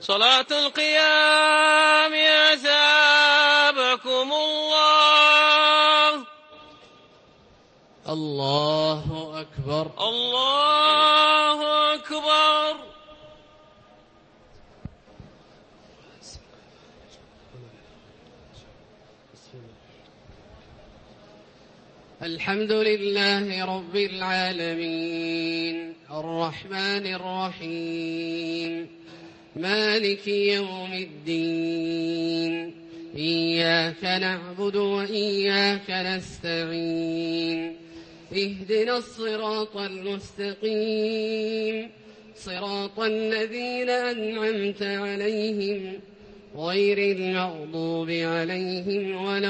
صلاة القيام أثابكم الله. الله أكبر. الله أكبر. الحمد لله رب العالمين الرحمن الرحيم مالك يوم الدين إياك نعبد وإياك نستعين اهدنا الصراط المستقيم صراط الذين أنعمت عليهم غير المغضوب عليهم ولا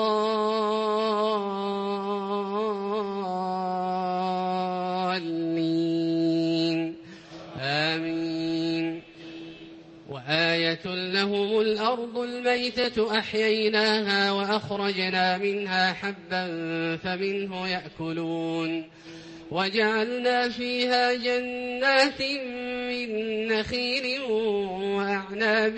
الضالين آمين. وآية لهم الأرض الميتة أحييناها وأخرجنا منها حبا فمنه يأكلون وجعلنا فيها جنات من نخيل وأعناب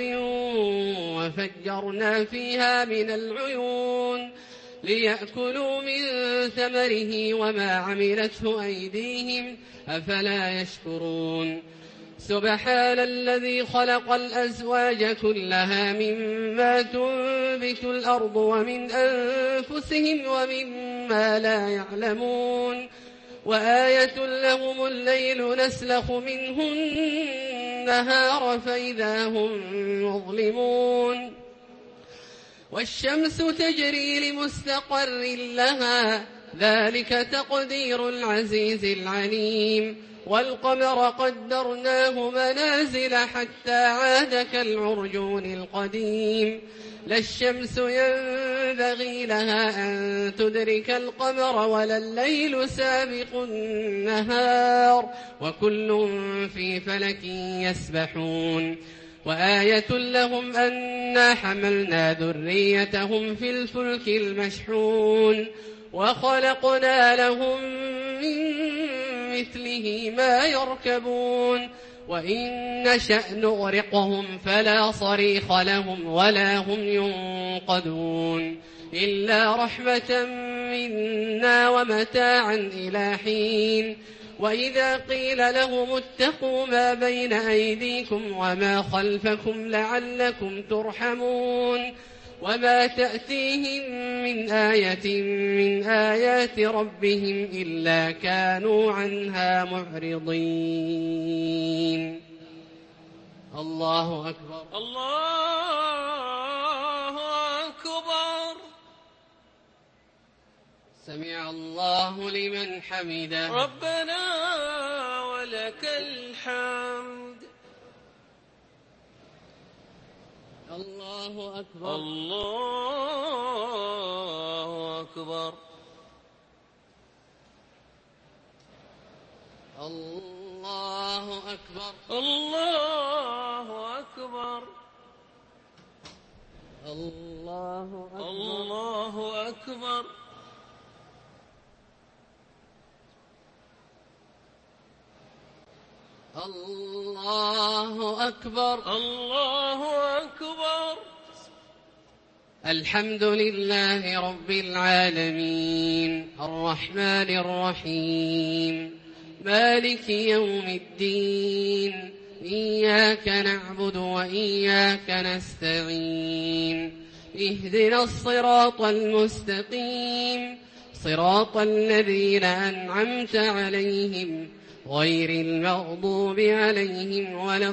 وفجرنا فيها من العيون ليأكلوا من ثمره وما عملته أيديهم أفلا يشكرون. سبحان الذي خلق الأزواج كلها مما تنبت الأرض ومن أنفسهم ومما لا يعلمون. وآية لهم الليل نسلخ منه النهار فإذا هم مظلمون. والشمس تجري لمستقر لها ذلك تقدير العزيز العليم. والقمر قدرناه منازل حتى عاد كالعرجون القديم. لا الشمس ينبغي لها أن تدرك القمر ولا الليل سابق النهار وكل في فلك يسبحون. وآية لهم أنا حملنا ذريتهم في الفلك المشحون وخلقنا لهم من مثله ما يركبون وإن نشأ نغرقهم فلا صريخ لهم ولا هم ينقذون إلا رحمة منا ومتاعا إلى حين. وإذا قيل لهم اتقوا ما بين أيديكم وما خلفكم لعلكم ترحمون وما تأتيهم من آية من آيات ربهم إلا كانوا عنها معرضين. الله أكبر. الله أكبر. سمع الله لمن حمده. ربنا ولك الحمد. الله أكبر. الله أكبر. الله أكبر. الله أكبر. الله أكبر. الله أكبر. الله أكبر. الله أكبر. الحمد لله رب العالمين الرحمن الرحيم مالك يوم الدين إياك نعبد وإياك نستعين اهدنا الصراط المستقيم صراط الذين أنعمت عليهم غير المغضوب عليهم ولا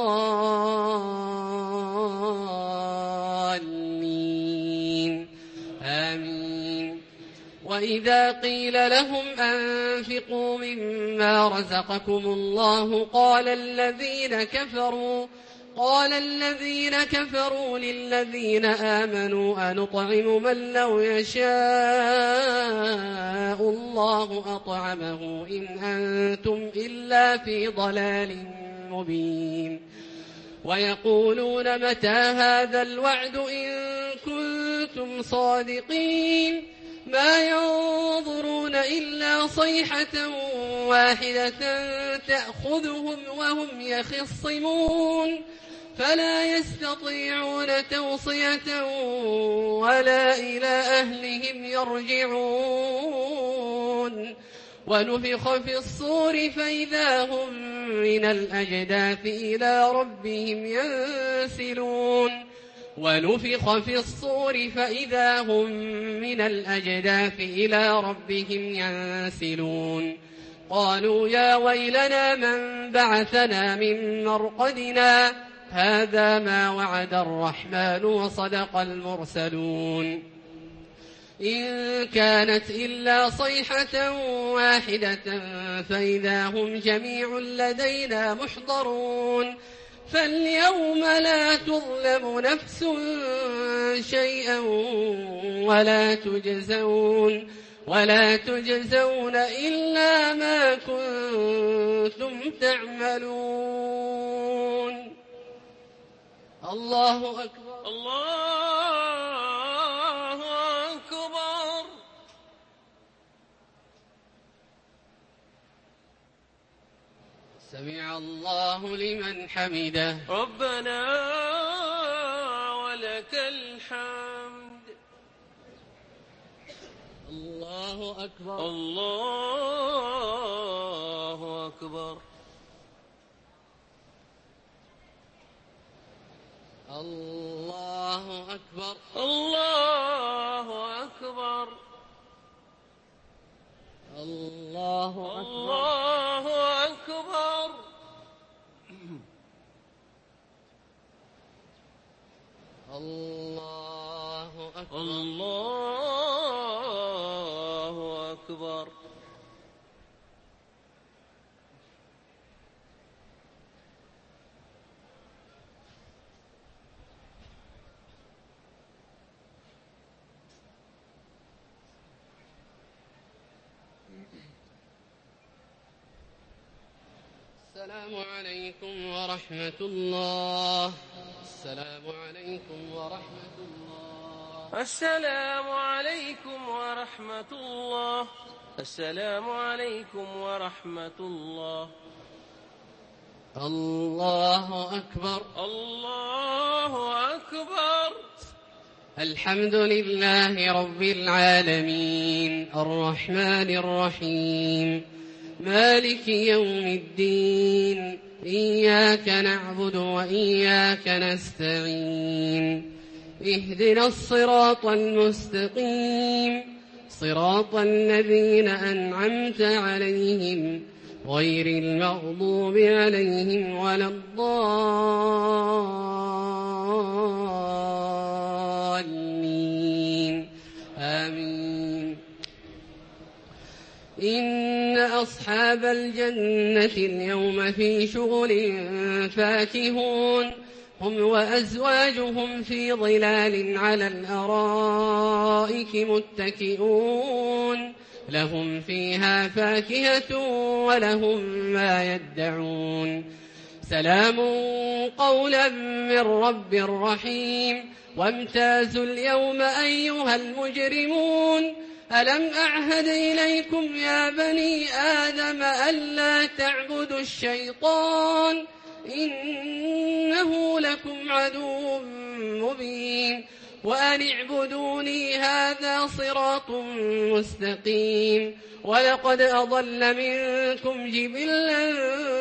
الضالين آمين. وإذا قيل لهم أنفقوا مما رزقكم الله قال الذين كفروا للذين آمنوا أنطعم من لو يشاء الله أطعمه إن أنتم إلا في ضلال مبين. ويقولون متى هذا الوعد إن كنتم صادقين ما ينظرون إلا صيحة واحدة تأخذهم وهم يخصمون فلا يستطيعون توصية ولا إلى أهلهم يرجعون ونفخ في الصور فإذا هم من الأجداث إلى ربهم ينسلون ونفخ في الصور فإذا هم من الأجداث إلى ربهم ينسلون قالوا يا ويلنا من بعثنا من مرقدنا هذا ما وعد الرحمن وصدق المرسلون إن كانت إلا صيحة واحدة فإذا هم جميع لدينا محضرون فاليوم لا تظلم نفس شيئا ولا تجزون إلا ما كنتم تعملون. الله أكبر. الله أكبر. سمع الله لمن حمده. ربنا ولك الحمد. الله أكبر. الله أكبر. الله أكبر. الله أكبر. الله أكبر. الله أكبر. الله أكبر. الله أكبر. السلام عليكم ورحمة الله. السلام عليكم ورحمة الله. السلام عليكم ورحمة الله. السلام عليكم ورحمة الله. الله أكبر. الله أكبر. الحمد لله رب العالمين الرحمن الرحيم مالك يوم الدين إياك نعبد وإياك نستعين اهدنا الصراط المستقيم صراط الذين أنعمت عليهم غير المغضوب عليهم ولا الضالين آمين. إن أصحاب الجنة اليوم في شغل فاكهون هم وأزواجهم في ظلال على الأرائك متكئون لهم فيها فاكهة ولهم ما يدعون سلام قولا من رب رحيم. وامتازوا اليوم أيها المجرمون ألم أعهد إليكم يا بني آدم ألا تعبدوا الشيطان إنه لكم عدو مبين وأن اعبدوني هذا صراط مستقيم. ولقد أضل منكم جبلا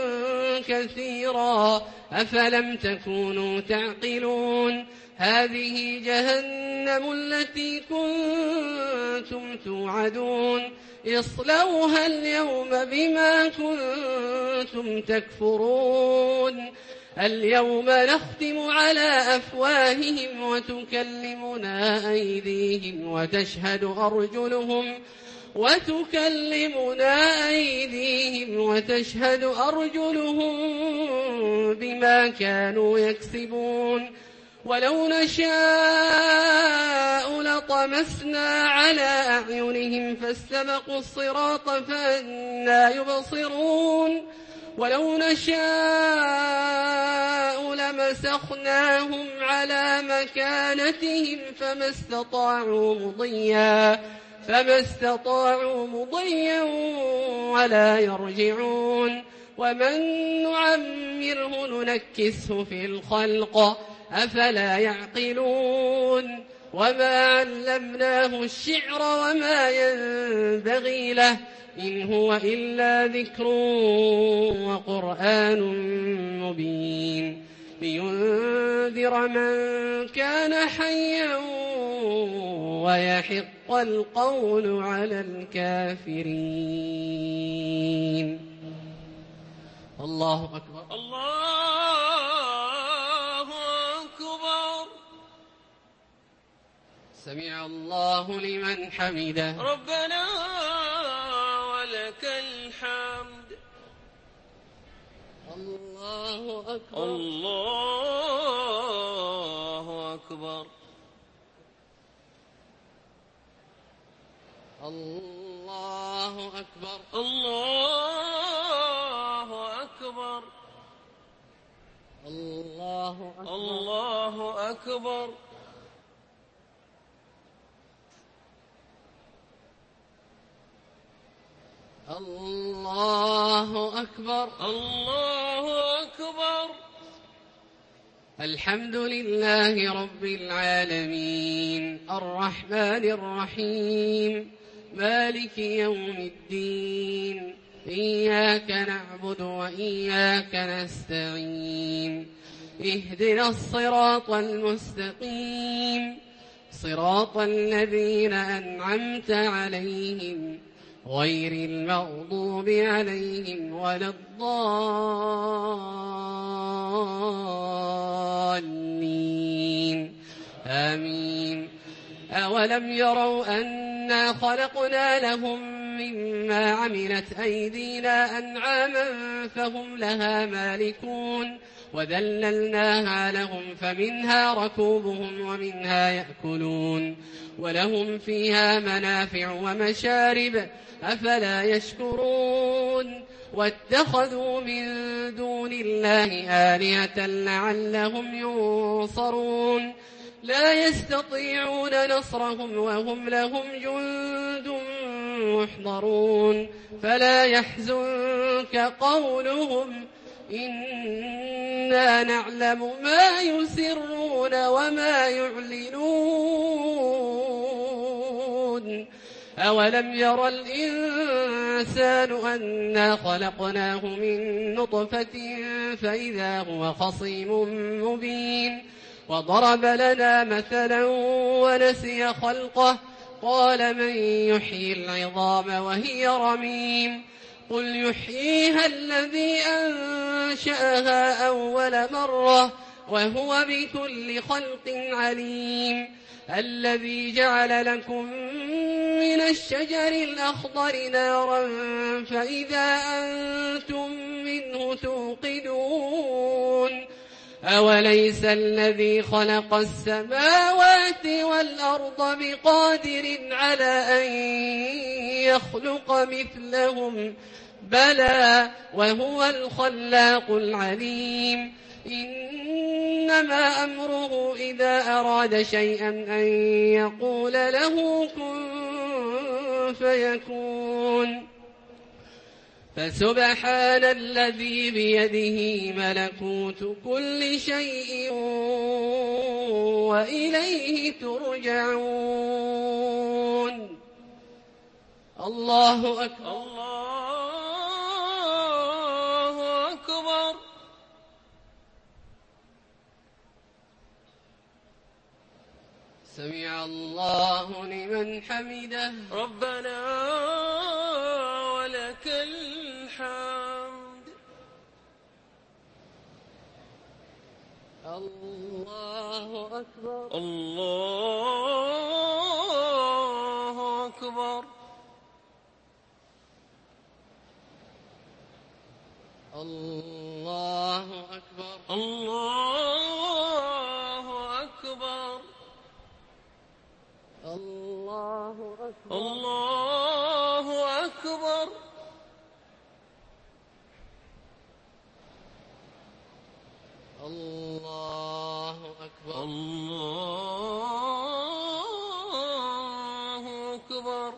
كثيرا أفلم تكونوا تعقلون. هذه جهنم التي كنتم توعدون اصلوها اليوم بما كنتم تكفرون. اليوم نختم على أفواههم وتكلمنا أيديهم وتشهد أرجلهم بما كانوا يكسبون. ولو نشاء لطمسنا على أعينهم فاستبقوا الصراط فأنى يبصرون. ولو نشاء لمسخناهم على مكانتهم فما استطاعوا مضيا ولا يرجعون. ومن نعمره ننكسه في الخلق أفلا يعقلون وما علمناه الشعر وما ينبغي له إن هو إلا ذكر وقرآن مبين لينذر من كان حيا ويحق القول على الكافرين. الله أكبر. الله أكبر. سمع الله لمن حمده. ربنا ولك الحمد. الله أكبر. الله أكبر. الله أكبر. الله أكبر. الله أكبر. الله أكبر. الله أكبر. الله أكبر. الحمد لله رب العالمين الرحمن الرحيم مالك يوم الدين إياك نعبد وإياك نستعين اهدنا الصراط المستقيم صراط الذين أنعمت عليهم غير المغضوب عليهم ولا الضالين آمين. أولم يروا أنا خلقنا لهم مما عملت أيدينا أنعاما فهم لها مالكون وذللناها لهم فمنها ركوبهم ومنها يأكلون ولهم فيها منافع ومشارب أفلا يشكرون واتخذوا من دون الله آلهة لعلهم ينصرون لا يستطيعون نصرهم وهم لهم جند محضرون فلا يحزنك قولهم إنا نعلم ما يسرون وما يعلنون أولم ير الإنسان أنا خلقناه من نطفة فإذا هو خصيم مبين وضرب لنا مثلا ونسي خلقه قال من يحيي العظام وهي رميم قل يحييها الذي أنشأها أول مرة وهو بكل خلق عليم الذي جعل لكم من الشجر الأخضر نارا فإذا أنتم منه توقدون أوليس الذي خلق السماوات والأرض بقادر على أن يخلق مثلهم بلى وهو الخلاق العليم إنما أمره إذا أراد شيئا أن يقول له كن فيكون فسبحان الذي بيده ملكوت كل شيء وإليه ترجعون. الله أكبر. الله أكبر. سمع الله لمن حمده. ربنا ولك الحمد. الله أكبر. الله أكبر. الله أكبر. الله أكبر. الله أكبر. الله أكبر. الله أكبر. الله أكبر.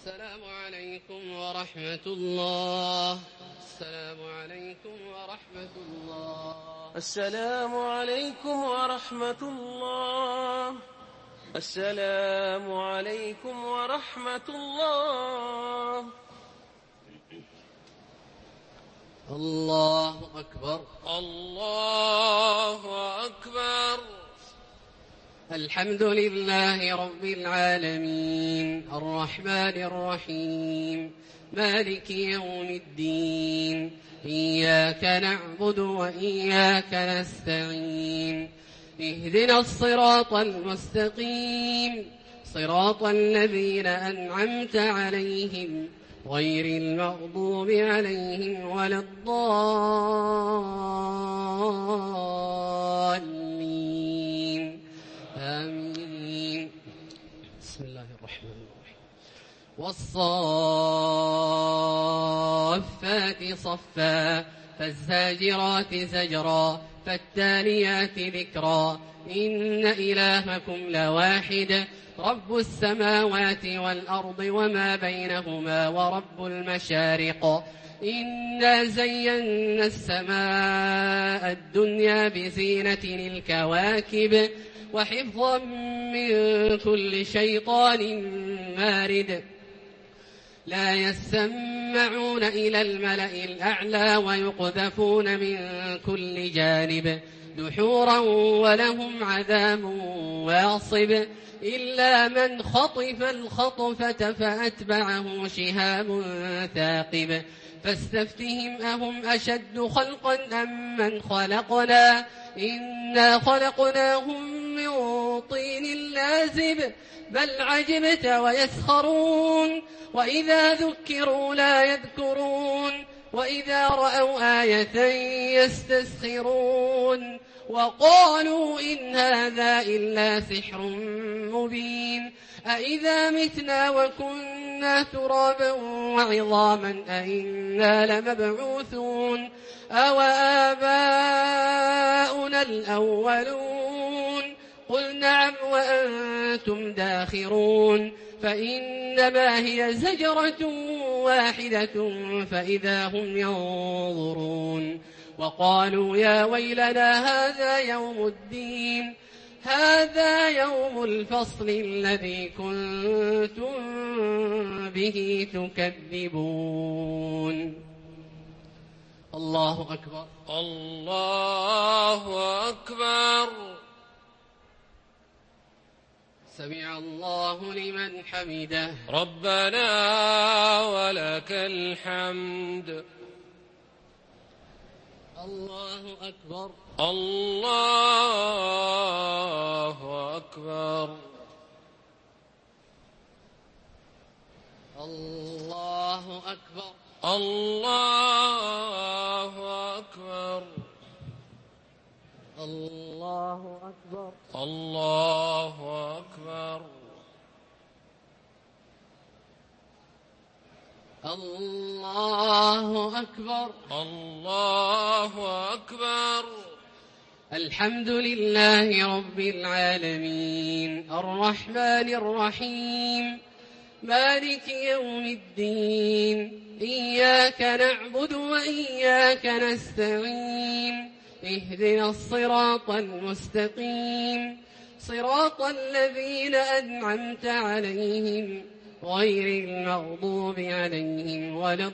السلام عليكم ورحمة الله. السلام عليكم ورحمة الله. السلام عليكم ورحمة الله. السلام عليكم ورحمة الله. الله أكبر. الله أكبر. الحمد لله رب العالمين الرحمن الرحيم مالك يوم الدين إياك نعبد وإياك نستعين اهدنا الصراط المستقيم صراط الذين أنعمت عليهم غير المغضوب عليهم ولا الضالين آمين. بسم الله الرحمن الرحيم. والصافات صفا فالزاجرات زجرا فالتاليات ذكرا إن إلهكم لواحد رب السماوات والأرض وما بينهما ورب المشارق إنا زينا السماء الدنيا بزينة الكواكب وحفظا من كل شيطان مارد لا يسمعون إلى الملأ الأعلى ويقذفون من كل جانب دحورا ولهم عذاب واصب إلا من خطف الخطفة فأتبعه شهاب ثاقب فاستفتهم أهم أشد خلقا أم من خلقنا إنا خلقناهم من طين لازب بل عجبت ويسخرون وإذا ذكروا لا يذكرون وإذا رأوا آية يستسخرون وقالوا إن هذا إلا سحر مبين أإذا متنا وكنا ترابا وعظاما أإنا لمبعوثون أو آباؤنا الأولون قل نعم وأنتم داخرون فإنما هي زجرة واحدة فإذا هم ينظرون وقالوا يا ويلنا هذا يوم الدين هذا يوم الفصل الذي كنتم به تكذبون. الله أكبر. الله أكبر. سمع الله لمن حمده. ربنا ولك الحمد. الله أكبر. الله أكبر. الله أكبر. الله أكبر. الله أكبر. الله أكبر. الله أكبر. الله أكبر. الحمد لله رب العالمين الرحمن الرحيم مالك يوم الدين إياك نعبد وإياك نستعين اهدنا الصراط المستقيم صراط الذين أنعمت عليهم غير المغضوب عليهم ولا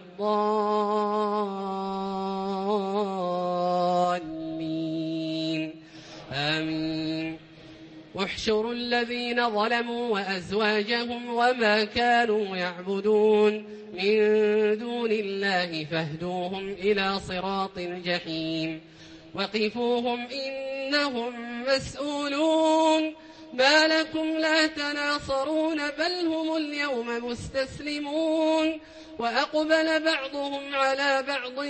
الضالين آمين. احشروا الذين ظلموا وأزواجهم وما كانوا يعبدون من دون الله فاهدوهم إلى صراط الجحيم وقفوهم إنهم مسؤولون. ما لكم لا تناصرون بل هم اليوم مستسلمون وأقبل بعضهم على بعض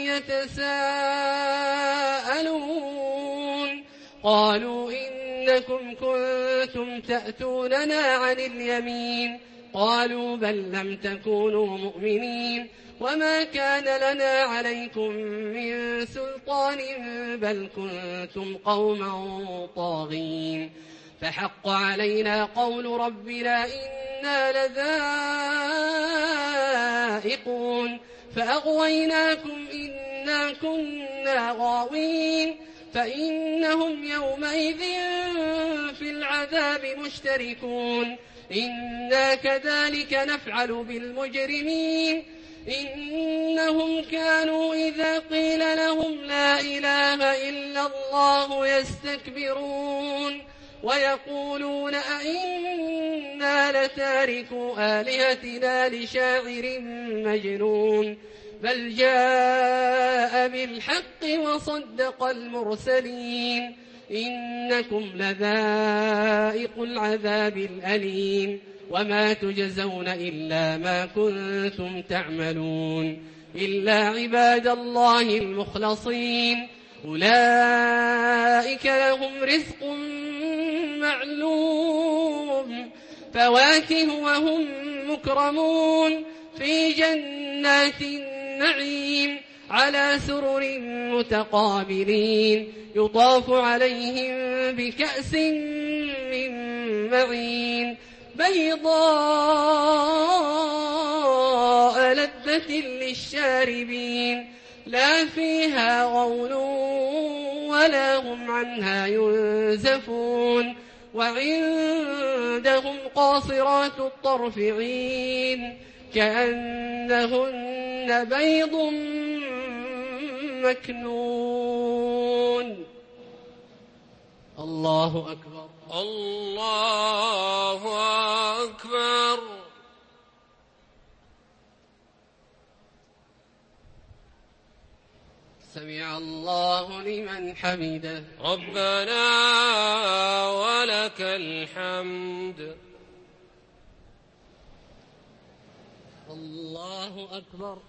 يتساءلون قالوا إنكم كنتم تأتوننا عن اليمين قالوا بل لم تكونوا مؤمنين وما كان لنا عليكم من سلطان بل كنتم قوما طاغين فحق علينا قول ربنا إن إنا لذائقون فأغويناكم إنا كنا غاوين فإنهم يومئذ في العذاب مشتركون إنا كذلك نفعل بالمجرمين إنهم كانوا إذا قيل لهم لا إله إلا الله يستكبرون ويقولون أئنا لتاركوا آلهتنا لشاعر مجنون بل جاء بالحق وصدق المرسلين إنكم لذائق العذاب الأليم وما تجزون إلا ما كنتم تعملون إلا عباد الله المخلصين أولئك لهم رزق معلوم فواكه وهم مكرمون في جنات النعيم على سرر متقابلين يطاف عليهم بكأس من معين بيضاء لذة للشاربين لا فيها غول ولا هم عنها ينزفون وعندهم قاصرات الطرف عين كأنهن بيض مكنون الله أكبر الله أكبر سمع الله لمن حمده ربنا ولك الحمد الله أكبر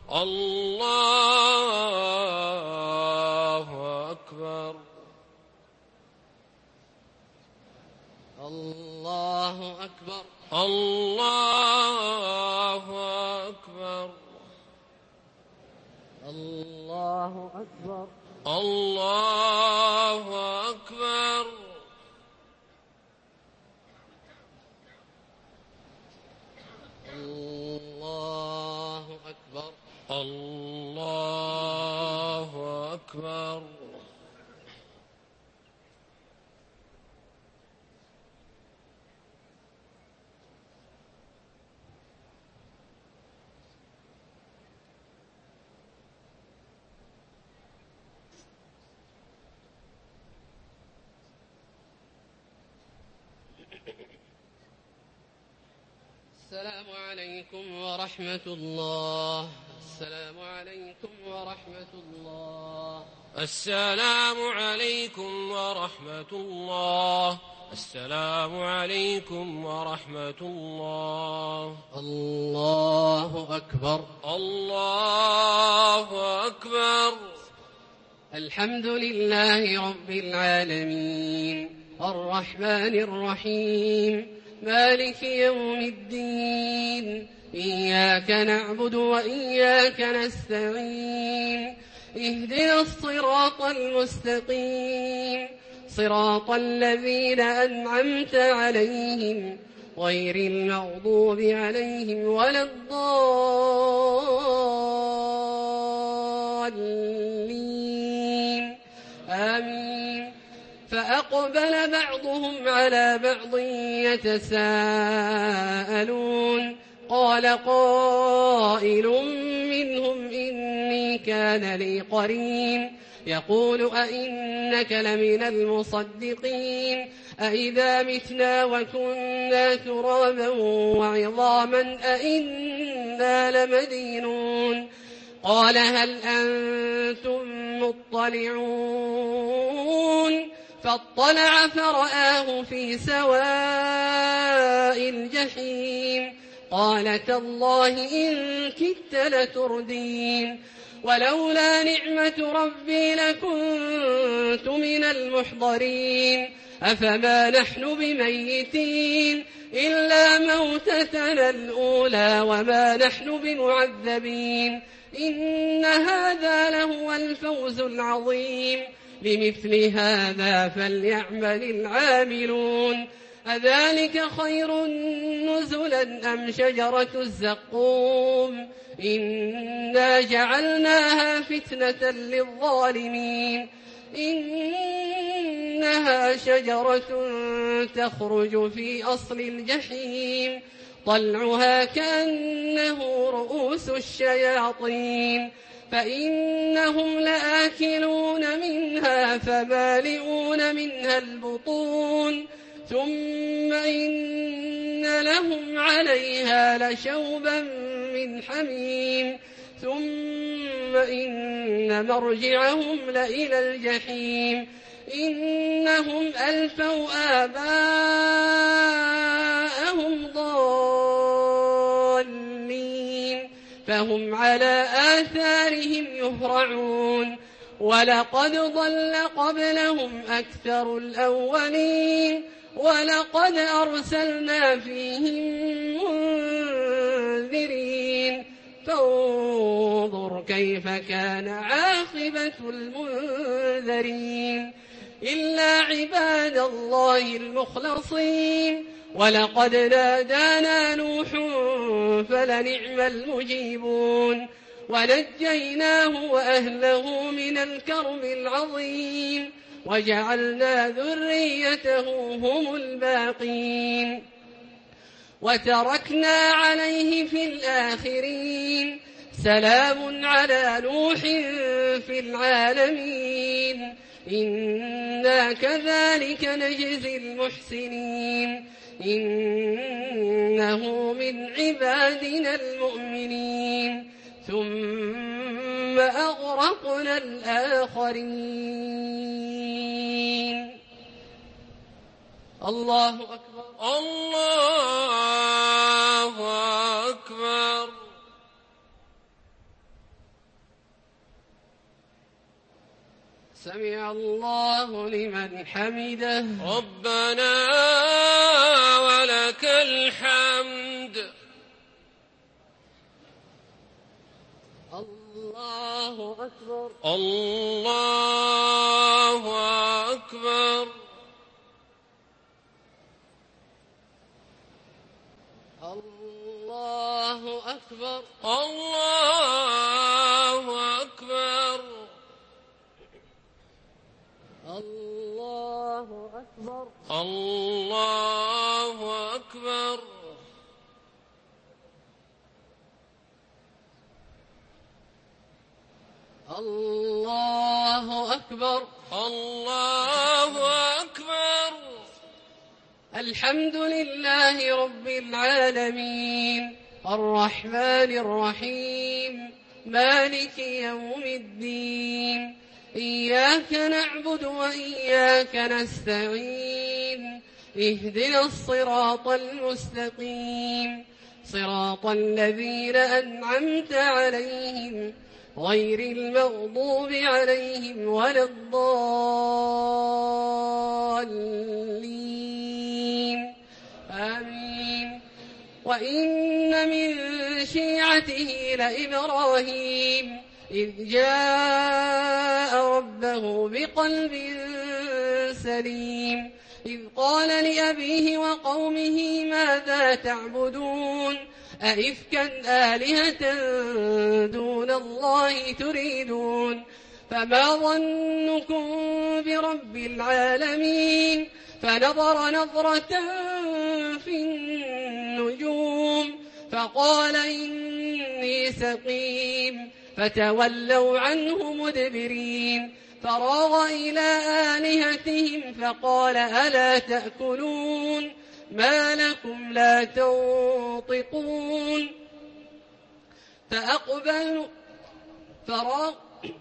الله أكبر الله أكبر الله أكبر الله أكبر الله أكبر الله أكبر الله أكبر السلام عليكم ورحمة الله السلام عليكم ورحمة الله السلام عليكم ورحمة الله السلام عليكم ورحمة الله الله أكبر الله أكبر الحمد لله رب العالمين الرحمن الرحيم مالك يوم الدين إياك نعبد وإياك نستعين اهدنا الصراط المستقيم صراط الذين أنعمت عليهم غير المغضوب عليهم ولا الضالين آمين فأقبل بعضهم على بعض يتساءلون قال قائل منهم إني كان لي قرين يقول أئنك لمن المصدقين أئذا متنا وكنا ترابا وعظاما أئنا لمدينون قال هل أنتم مطلعون فاطلع فرآه في سواء الجحيم قال تالله إن كدت لتردين ولولا نعمة ربي لكنت من المحضرين أفما نحن بميتين إلا موتتنا الأولى وما نحن بمعذبين إن هذا لهو الفوز العظيم لمثل هذا فليعمل العاملون أذلك خير نزلا أم شجرة الزقوم إنا جعلناها فتنة للظالمين إنها شجرة تخرج في أصل الجحيم طلعها كأنه رؤوس الشياطين فإنهم لآكلون منها فمالئون منها البطون ثم إن لهم عليها لشوبا من حميم ثم إن مرجعهم لإلى الجحيم إنهم ألفوا آباءهم ضالين فهم على آثارهم يهرعون ولقد ضل قبلهم أكثر الأولين ولقد أرسلنا فيهم منذرين فانظر كيف كان عاقبة المنذرين إلا عباد الله المخلصين ولقد نادانا نوح فلنعم المجيبون ونجيناه وأهله من الكرب العظيم وجعلنا ذريته هم الباقين وتركنا عليه في الآخرين سلام على نوح في العالمين إنا كذلك نجزي المحسنين إنه من عبادنا المؤمنين ثم أغرقنا الآخرين الله أكبر الله أكبر سمع الله لمن حمده ربنا ولك الحمد الله أكبر الله أكبر الله أكبر الله أكبر الله أكبر الله أكبر الله أكبر الله أكبر الحمد لله رب العالمين الرحمن الرحيم مالك يوم الدين إياك نعبد وإياك نستعين اهدنا الصراط المستقيم صراط الذين أنعمت عليهم غير المغضوب عليهم ولا الضالين آمين وإن من شيعته لإبراهيم إذ جاء ربه بقلب سليم إذ قال لأبيه وقومه ماذا تعبدون أئفكا آلهة دون الله تريدون فما ظنكم برب العالمين فنظر نظرة في النجوم فقال إني سقيم فتولوا عنه مدبرين فراغ إلى آلهتهم فقال ألا تأكلون ما لكم لا تنطقون فأقبلوا فراغ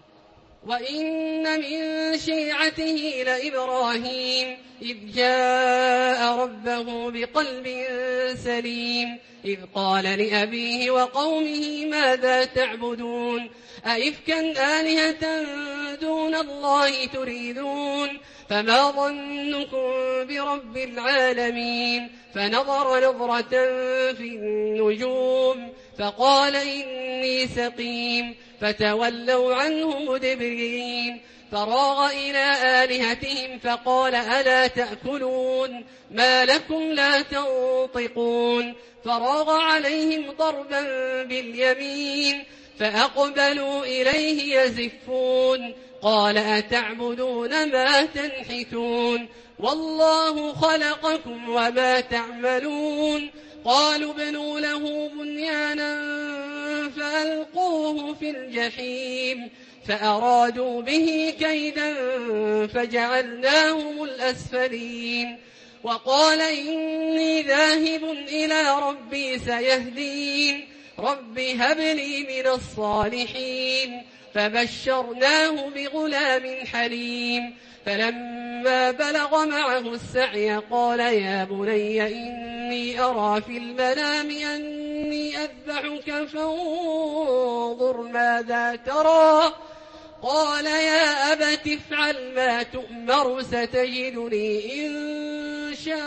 وإن من شيعته لإبراهيم إذ جاء ربه بقلب سليم إذ قال لأبيه وقومه ماذا تعبدون أئفكا آلهة دون الله تريدون فما ظنكم برب العالمين فنظر نظرة في النجوم فقال إني سقيم فتولوا عنه مدبرين فراغ إلى آلهتهم فقال ألا تأكلون ما لكم لا تنطقون فراغ عليهم ضربا باليمين فأقبلوا إليه يزفون قال أتعبدون ما تنحتون والله خلقكم وما تعملون قالوا ابنوا له بنيانا فألقوه في الجحيم فأرادوا به كيدا فجعلناهم الأسفلين وقال إني ذاهب إلى ربي سيهدين رب هب لي من الصالحين فبشرناه بغلام حليم فلما بلغ معه السعي قال يا بني إني أرى في المنام أني أذبحك فانظر ماذا ترى قال يا أبت افعل ما تؤمر ستجدني إن شاء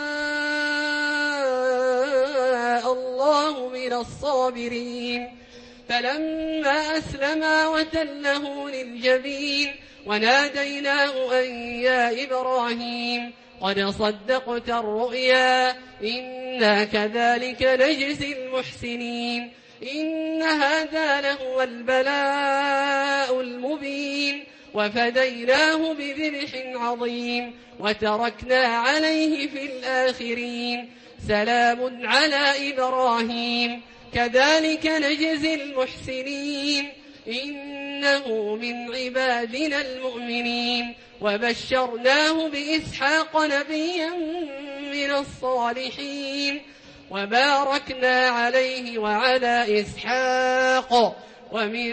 الله من الصابرين فلما أسلما وتله للجبين وناديناه أن يا إبراهيم قد صدقت الرؤيا إنا كذلك نجزي المحسنين إن هذا لهو البلاء المبين وفديناه بذبح عظيم وتركنا عليه في الآخرين سلام على إبراهيم كذلك نجزي المحسنين إنه من عبادنا المؤمنين وبشرناه بإسحاق نبيا من الصالحين وباركنا عليه وعلى إسحاق ومن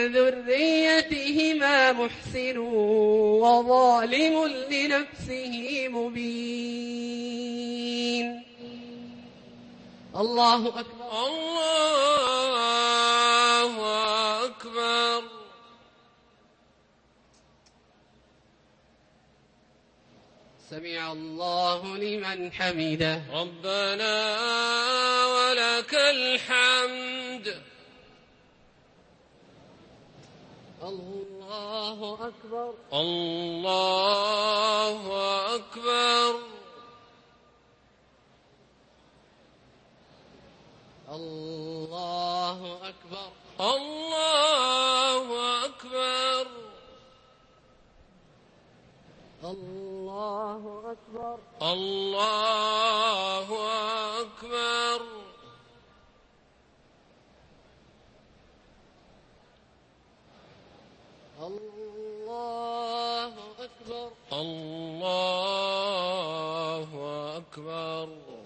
ذريتهما محسن وظالم لنفسه مبين الله أكبر الله أكبر سمع الله لمن حمده ربنا ولك الحمد الله أكبر الله أكبر الله أكبر الله أكبر الله أكبر الله أكبر الله أكبر الله أكبر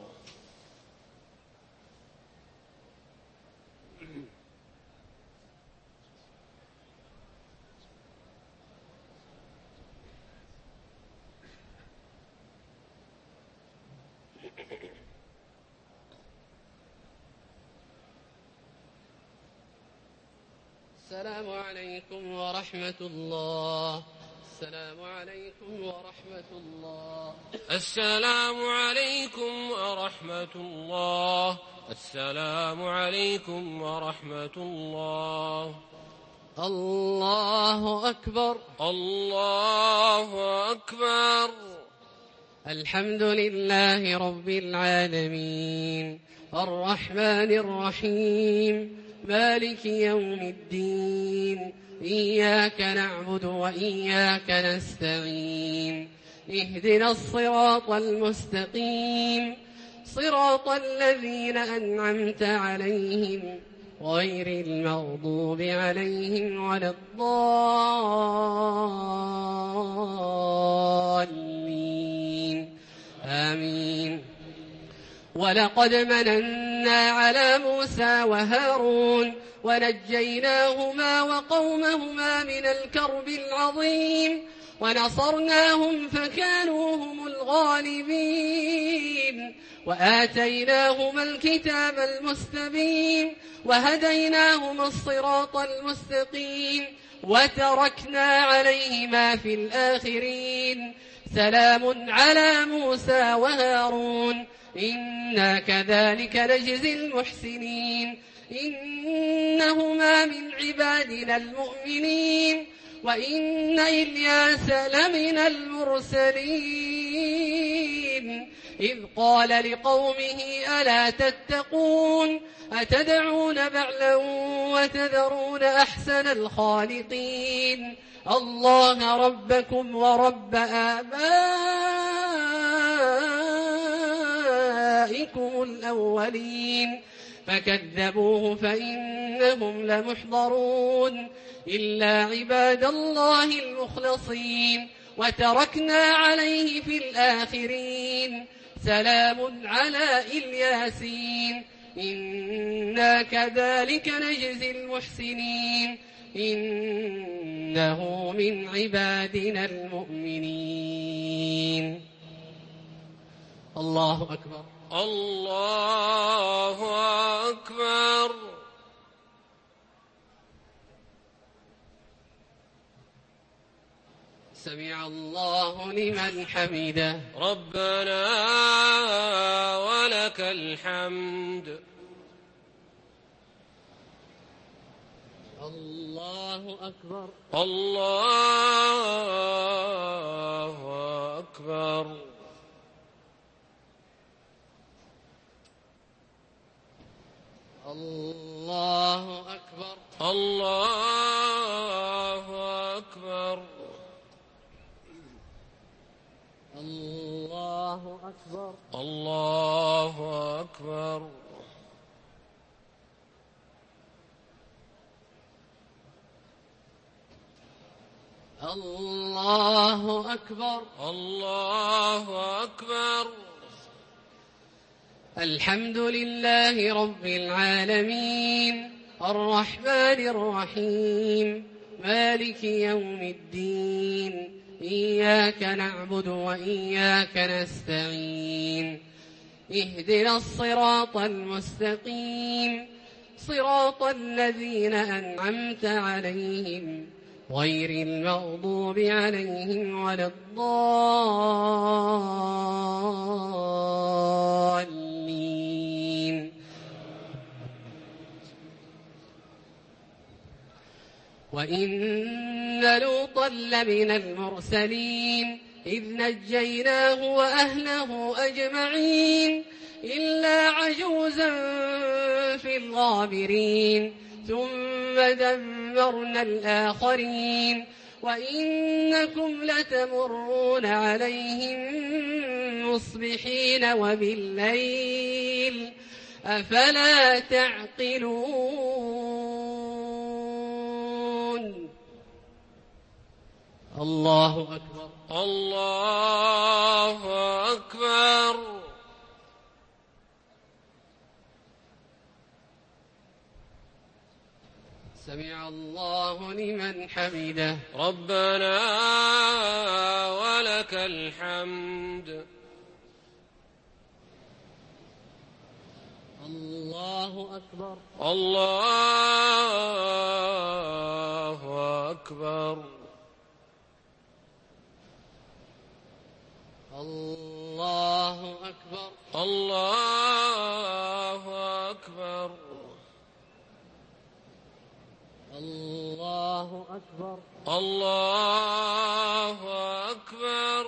السلام عليكم ورحمة الله السلام عليكم ورحمة الله السلام عليكم ورحمة الله السلام عليكم ورحمة الله الله أكبر الله أكبر الحمد لله رب العالمين الرحمن الرحيم مالك يوم الدين إياك نعبد وإياك نستعين اهدنا الصراط المستقيم صراط الذين أنعمت عليهم غير المغضوب عليهم ولا الضالين آمين ولقد مننا على موسى وهارون ونجيناهما وقومهما من الكرب العظيم ونصرناهم فكانوا هم الغالبين وآتيناهما الكتاب المستبين وهديناهما الصراط المستقيم وتركنا عليهما في الآخرين سلام على موسى وهارون إنا كذلك نجزي المحسنين إنهما من عبادنا المؤمنين وإن إلياس لمن المرسلين إذ قال لقومه ألا تتقون أتدعون بعلا وتذرون أحسن الخالقين الله ربكم ورب آبائكم الأولين فكذبوه فإنهم لمحضرون إلا عباد الله المخلصين وتركنا عليه في الآخرين سلام على الياسين إنا كذلك نجزي المحسنين إنه من عبادنا المؤمنين. الله أكبر. الله أكبر. سمع الله لمن حمده. ربنا ولك الحمد. الله أكبر. الله أكبر. الله أكبر. الله أكبر. الله أكبر. الله أكبر. الله أكبر. الله أكبر. الحمد لله رب العالمين الرحمن الرحيم مالك يوم الدين إياك نعبد وإياك نستعين اهدنا الصراط المستقيم صراط الذين أنعمت عليهم غير المغضوب عليهم ولا الضالين. وإن لوطا لمن المرسلين إذ نجيناه وأهله أجمعين إلا عجوزا في الغابرين ثم دمرنا الآخرين وإنكم لتمرون عليهم مصبحين وبالليل أفلا تعقلون. الله أكبر. الله أكبر. سمع الله لمن حمده. ربنا ولك الحمد. الله أكبر. الله أكبر. الله أكبر. الله أكبر. الله أكبر. الله أكبر.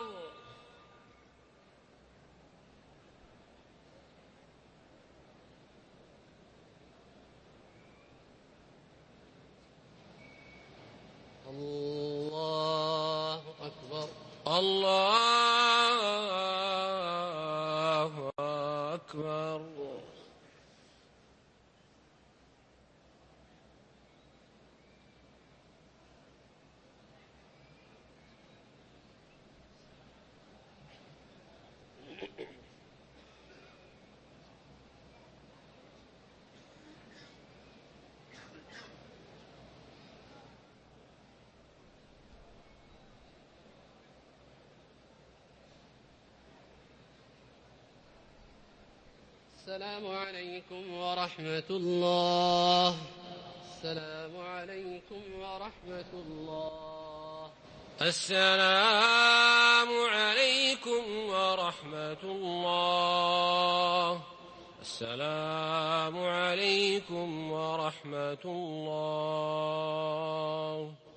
الله أكبر. الله أكبر. السلام عليكم ورحمة الله. السلام عليكم ورحمة الله. السلام عليكم ورحمة الله. السلام عليكم ورحمة الله.